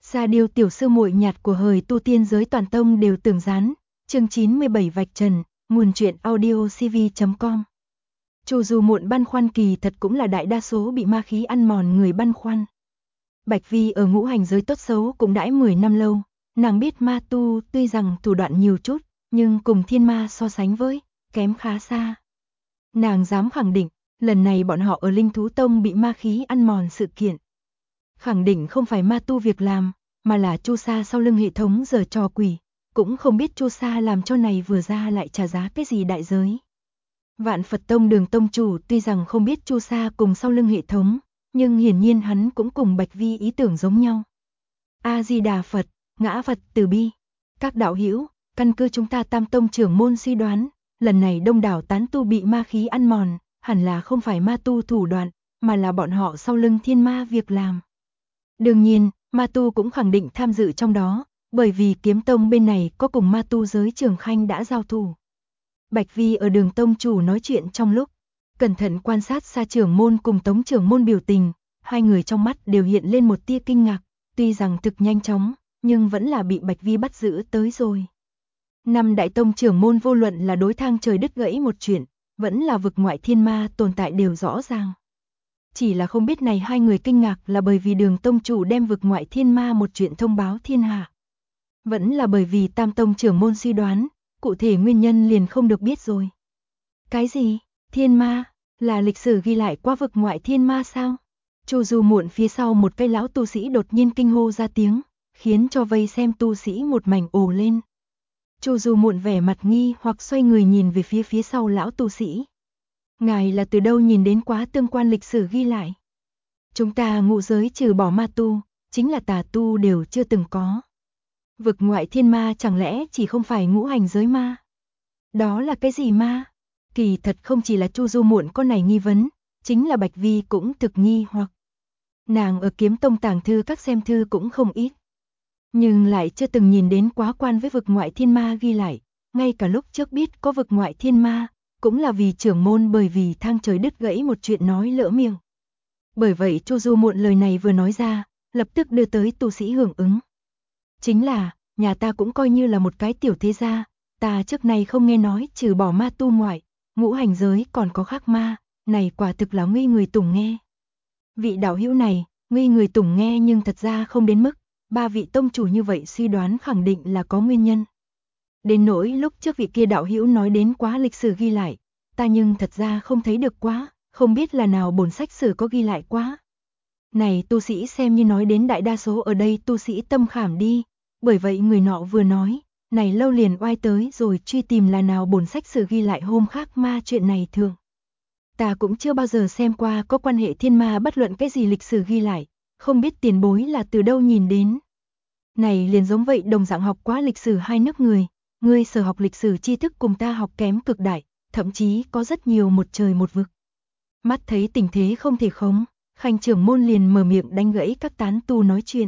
Sa Điêu tiểu sư muội nhạt của hời tu tiên giới toàn tông đều tường dán. Chương 97 vạch trần, nguồn truyện audio cv.com. Chu Du muộn băn khoăn kỳ thật cũng là đại đa số bị ma khí ăn mòn người băn khoăn. Bạch Vi ở ngũ hành giới tốt xấu cũng đãi 10 năm lâu, nàng biết ma tu tuy rằng thủ đoạn nhiều chút, nhưng cùng thiên ma so sánh với, kém khá xa. Nàng dám khẳng định, lần này bọn họ ở Linh Thú Tông bị ma khí ăn mòn sự kiện. Khẳng định không phải ma tu việc làm, mà là Chu Sa sau lưng hệ thống giở trò quỷ, cũng không biết Chu Sa làm cho này vừa ra lại trả giá cái gì đại giới. Vạn Phật Tông Đường tông chủ tuy rằng không biết Chu Sa cùng sau lưng hệ thống, nhưng hiển nhiên hắn cũng cùng Bạch Vi ý tưởng giống nhau. A Di Đà Phật, ngã Phật từ bi. Các đạo hữu, căn cứ chúng ta Tam Tông trưởng môn suy đoán, lần này đông đảo tán tu bị ma khí ăn mòn, hẳn là không phải ma tu thủ đoạn, mà là bọn họ sau lưng thiên ma việc làm. Đương nhiên, ma tu cũng khẳng định tham dự trong đó, bởi vì kiếm tông bên này có cùng ma tu giới Trường Khanh đã giao thủ. Bạch Vi ở Đường tông chủ nói chuyện trong lúc, cẩn thận quan sát Sa trưởng môn cùng Tống trưởng môn biểu tình, hai người trong mắt đều hiện lên một tia kinh ngạc, tuy rằng thực nhanh chóng, nhưng vẫn là bị Bạch Vi bắt giữ tới rồi. Năm đại tông trưởng môn vô luận là đối thang trời đứt gãy một chuyện, vẫn là vực ngoại thiên ma tồn tại đều rõ ràng. Chỉ là không biết này hai người kinh ngạc là bởi vì Đường tông chủ đem vực ngoại thiên ma một chuyện thông báo thiên hạ. Vẫn là bởi vì Tam tông trưởng môn suy đoán, cụ thể nguyên nhân liền không được biết rồi. Cái gì? Thiên ma? Là lịch sử ghi lại qua vực ngoại thiên ma sao? Chu Du muộn phía sau một cây lão tu sĩ đột nhiên kinh hô ra tiếng, khiến cho vây xem tu sĩ một mảnh ồ lên. Chu Du muộn vẻ mặt nghi hoặc xoay người nhìn về phía sau lão tu sĩ. Ngài là từ đâu nhìn đến quá tương quan lịch sử ghi lại? Chúng ta ngũ giới trừ bỏ ma tu, chính là tà tu đều chưa từng có. Vực ngoại thiên ma chẳng lẽ chỉ không phải ngũ hành giới ma? Đó là cái gì ma? Kỳ thật không chỉ là Chu Du muộn con này nghi vấn, chính là Bạch Vi cũng thực nghi hoặc. Nàng ở kiếm tông tàng thư các xem thư cũng không ít, nhưng lại chưa từng nhìn đến quá quan với vực ngoại thiên ma ghi lại, ngay cả lúc trước biết có vực ngoại thiên ma, cũng là vì trưởng môn bởi vì thang trời đứt gãy một chuyện nói lỡ miệng. Bởi vậy Chu Du muộn lời này vừa nói ra, lập tức đưa tới tu sĩ hưởng ứng. Chính là, nhà ta cũng coi như là một cái tiểu thế gia, ta trước nay không nghe nói trừ bỏ ma tu ngoại, ngũ hành giới còn có khác ma, này quả thực là nguy người tùng nghe. Vị đạo hữu này, nguy người tùng nghe nhưng thật ra không đến mức, ba vị tông chủ như vậy suy đoán khẳng định là có nguyên nhân. Đến nỗi lúc trước vị kia đạo hữu nói đến quá lịch sử ghi lại, ta nhưng thật ra không thấy được quá, không biết là nào bổn sách sử có ghi lại quá. Này tu sĩ xem như nói đến đại đa số ở đây tu sĩ tâm khảm đi, bởi vậy người nọ vừa nói, này lâu liền oai tới rồi truy tìm là nào bổn sách sử ghi lại hôm khác ma chuyện này thường. Ta cũng chưa bao giờ xem qua có quan hệ thiên ma bất luận cái gì lịch sử ghi lại, không biết tiền bối là từ đâu nhìn đến. Này liền giống vậy đồng dạng học quá lịch sử hai nước người, ngươi sở học lịch sử tri thức cùng ta học kém cực đại, thậm chí có rất nhiều một trời một vực. Mắt thấy tình thế không thể khống, Khanh trưởng môn liền mở miệng đánh gãy các tán tu nói chuyện.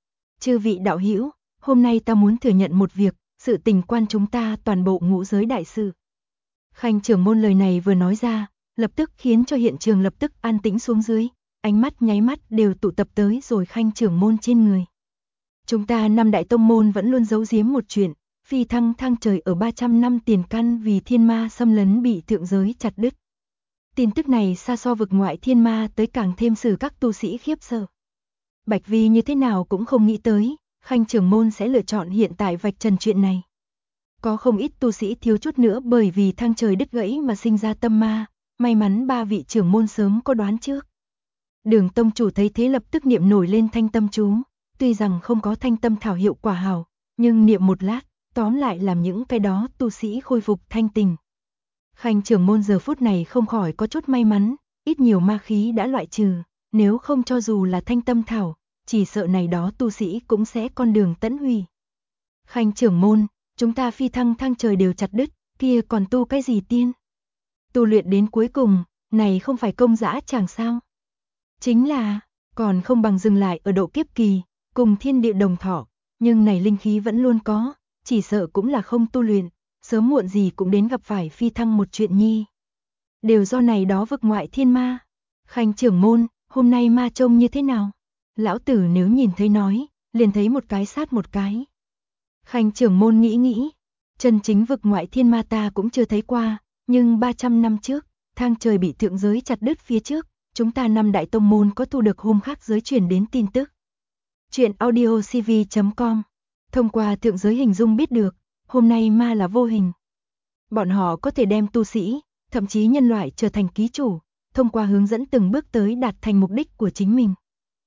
Chư vị đạo hữu, hôm nay ta muốn thừa nhận một việc, sự tình quan chúng ta toàn bộ ngũ giới đại sự. Khanh trưởng môn lời này vừa nói ra, lập tức khiến cho hiện trường lập tức an tĩnh xuống dưới, ánh mắt nháy mắt đều tụ tập tới rồi Khanh trưởng môn trên người. Chúng ta năm đại tông môn vẫn luôn giấu giếm một chuyện, phi thăng thang trời ở 300 năm tiền căn vì thiên ma xâm lấn bị thượng giới chặt đứt. Tin tức này xa so vực ngoại thiên ma tới càng thêm xử các tu sĩ khiếp sợ. Bạch Vi như thế nào cũng không nghĩ tới, Khanh trưởng môn sẽ lựa chọn hiện tại vạch trần chuyện này. Có không ít tu sĩ thiếu chút nữa bởi vì thang trời đứt gãy mà sinh ra tâm ma, may mắn ba vị trưởng môn sớm có đoán trước. Đường tông chủ thấy thế lập tức niệm nổi lên thanh tâm chú, tuy rằng không có thanh tâm thảo hiệu quả hảo, nhưng niệm một lát, tóm lại làm những cái đó tu sĩ khôi phục thanh tình. Khanh trưởng môn giờ phút này không khỏi có chút may mắn, ít nhiều ma khí đã loại trừ, nếu không cho dù là thanh tâm thảo, chỉ sợ này đó tu sĩ cũng sẽ con đường tẫn hủy. Khanh trưởng môn, chúng ta phi thăng thang trời đều chặt đứt, kia còn tu cái gì tiên? Tu luyện đến cuối cùng, này không phải công dã chẳng sao? Chính là, còn không bằng dừng lại ở độ kiếp kỳ, cùng thiên địa đồng thọ, nhưng này linh khí vẫn luôn có, chỉ sợ cũng là không tu luyện, sớm muộn gì cũng đến gặp phải phi thăng một chuyện nhi. Đều do này đó vực ngoại thiên ma. Khanh trưởng môn, hôm nay ma trông như thế nào? Lão tử nếu nhìn thấy nói, liền thấy một cái sát một cái. Khanh trưởng môn nghĩ, chân chính vực ngoại thiên ma ta cũng chưa thấy qua, nhưng 300 năm trước, thang trời bị thượng giới chặt đứt phía trước, chúng ta 5 đại tông môn có thu được hôm khác giới truyền đến tin tức. Chuyện audiocv.com. Thông qua thượng giới hình dung biết được, hôm nay ma là vô hình. Bọn họ có thể đem tu sĩ, thậm chí nhân loại trở thành ký chủ, thông qua hướng dẫn từng bước tới đạt thành mục đích của chính mình.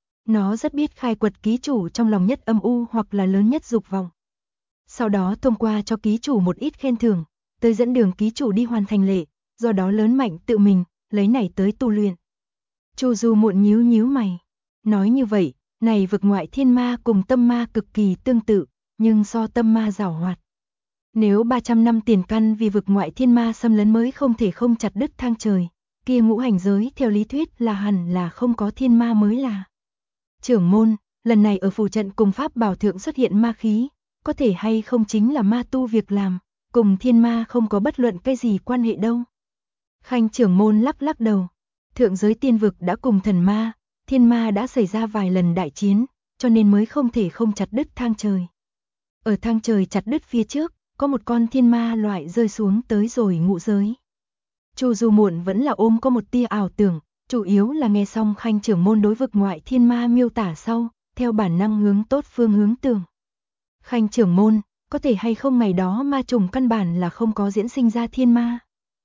Nó rất biết khai quật ký chủ trong lòng nhất âm u hoặc là lớn nhất dục vọng. Sau đó thông qua cho ký chủ một ít khen thưởng, tới dẫn đường ký chủ đi hoàn thành lệ, do đó lớn mạnh tự mình, lấy này tới tu luyện. Chu Du Muộn nhíu mày, nói như vậy, này vực ngoại thiên ma cùng tâm ma cực kỳ tương tự, nhưng so tâm ma giảo hoạt. Nếu 300 năm tiền căn vì vực ngoại thiên ma xâm lấn mới không thể không chặt đứt thang trời, kia ngũ hành giới theo lý thuyết là hẳn là không có thiên ma mới là. Trưởng môn, lần này ở phù trận cùng pháp bảo thượng xuất hiện ma khí, có thể hay không chính là ma tu việc làm, cùng thiên ma không có bất luận cái gì quan hệ đâu. Khanh trưởng môn lắc đầu, thượng giới tiên vực đã cùng thần ma, thiên ma đã xảy ra vài lần đại chiến, cho nên mới không thể không chặt đứt thang trời. Ở thang trời chặt đứt phía trước, có một con thiên ma loại rơi xuống tới rồi ngũ giới. Chu Du Muộn vẫn là ôm có một tia ảo tưởng, chủ yếu là nghe xong Khanh trưởng môn đối vực ngoại thiên ma miêu tả sau, theo bản năng hướng tốt phương hướng tưởng. Khanh trưởng môn, có thể hay không ngày đó ma trùng căn bản là không có diễn sinh ra thiên ma.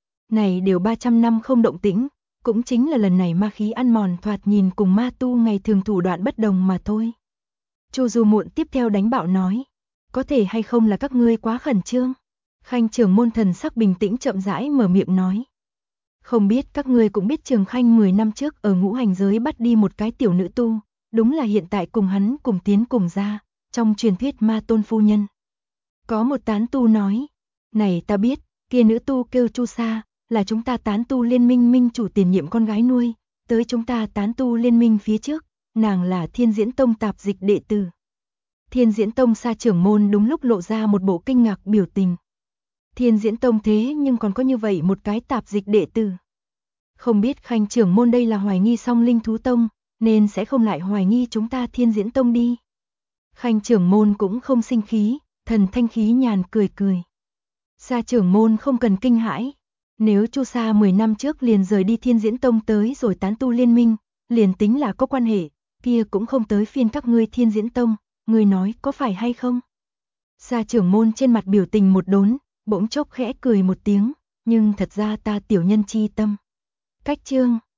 Này đều 300 năm không động tĩnh, cũng chính là lần này ma khí ăn mòn thoạt nhìn cùng ma tu ngày thường thủ đoạn bất đồng mà thôi. Chu Du Muộn tiếp theo đánh bạo nói, có thể hay không là các ngươi quá khẩn trương. Khanh trưởng môn thần sắc bình tĩnh chậm rãi mở miệng nói. Không biết các ngươi cũng biết Trường Khanh 10 năm trước ở ngũ hành giới bắt đi một cái tiểu nữ tu, đúng là hiện tại cùng hắn cùng tiến cùng ra, trong truyền thuyết ma tôn phu nhân. Có một tán tu nói, này ta biết, kia nữ tu kêu Chu Sa, là chúng ta tán tu liên minh minh chủ tiền nhiệm con gái nuôi, tới chúng ta tán tu liên minh phía trước, nàng là Thiên Diễn Tông tạp dịch đệ tử. Thiên Diễn Tông Sa trưởng môn đúng lúc lộ ra một bộ kinh ngạc biểu tình. Thiên Diễn Tông thế nhưng còn có như vậy một cái tạp dịch đệ tử. Không biết Khanh trưởng môn đây là hoài nghi song linh thú tông, nên sẽ không lại hoài nghi chúng ta Thiên Diễn Tông đi. Khanh trưởng môn cũng không sinh khí, thần thanh khí nhàn cười. Sa trưởng môn không cần kinh hãi. Nếu Chu Sa 10 năm trước liền rời đi Thiên Diễn Tông tới rồi tán tu liên minh, liền tính là có quan hệ, kia cũng không tới phiên các ngươi Thiên Diễn Tông, ngươi nói có phải hay không? Sa trưởng môn trên mặt biểu tình một đốn, bỗng chốc khẽ cười một tiếng, nhưng thật ra ta tiểu nhân chi tâm. Cách chương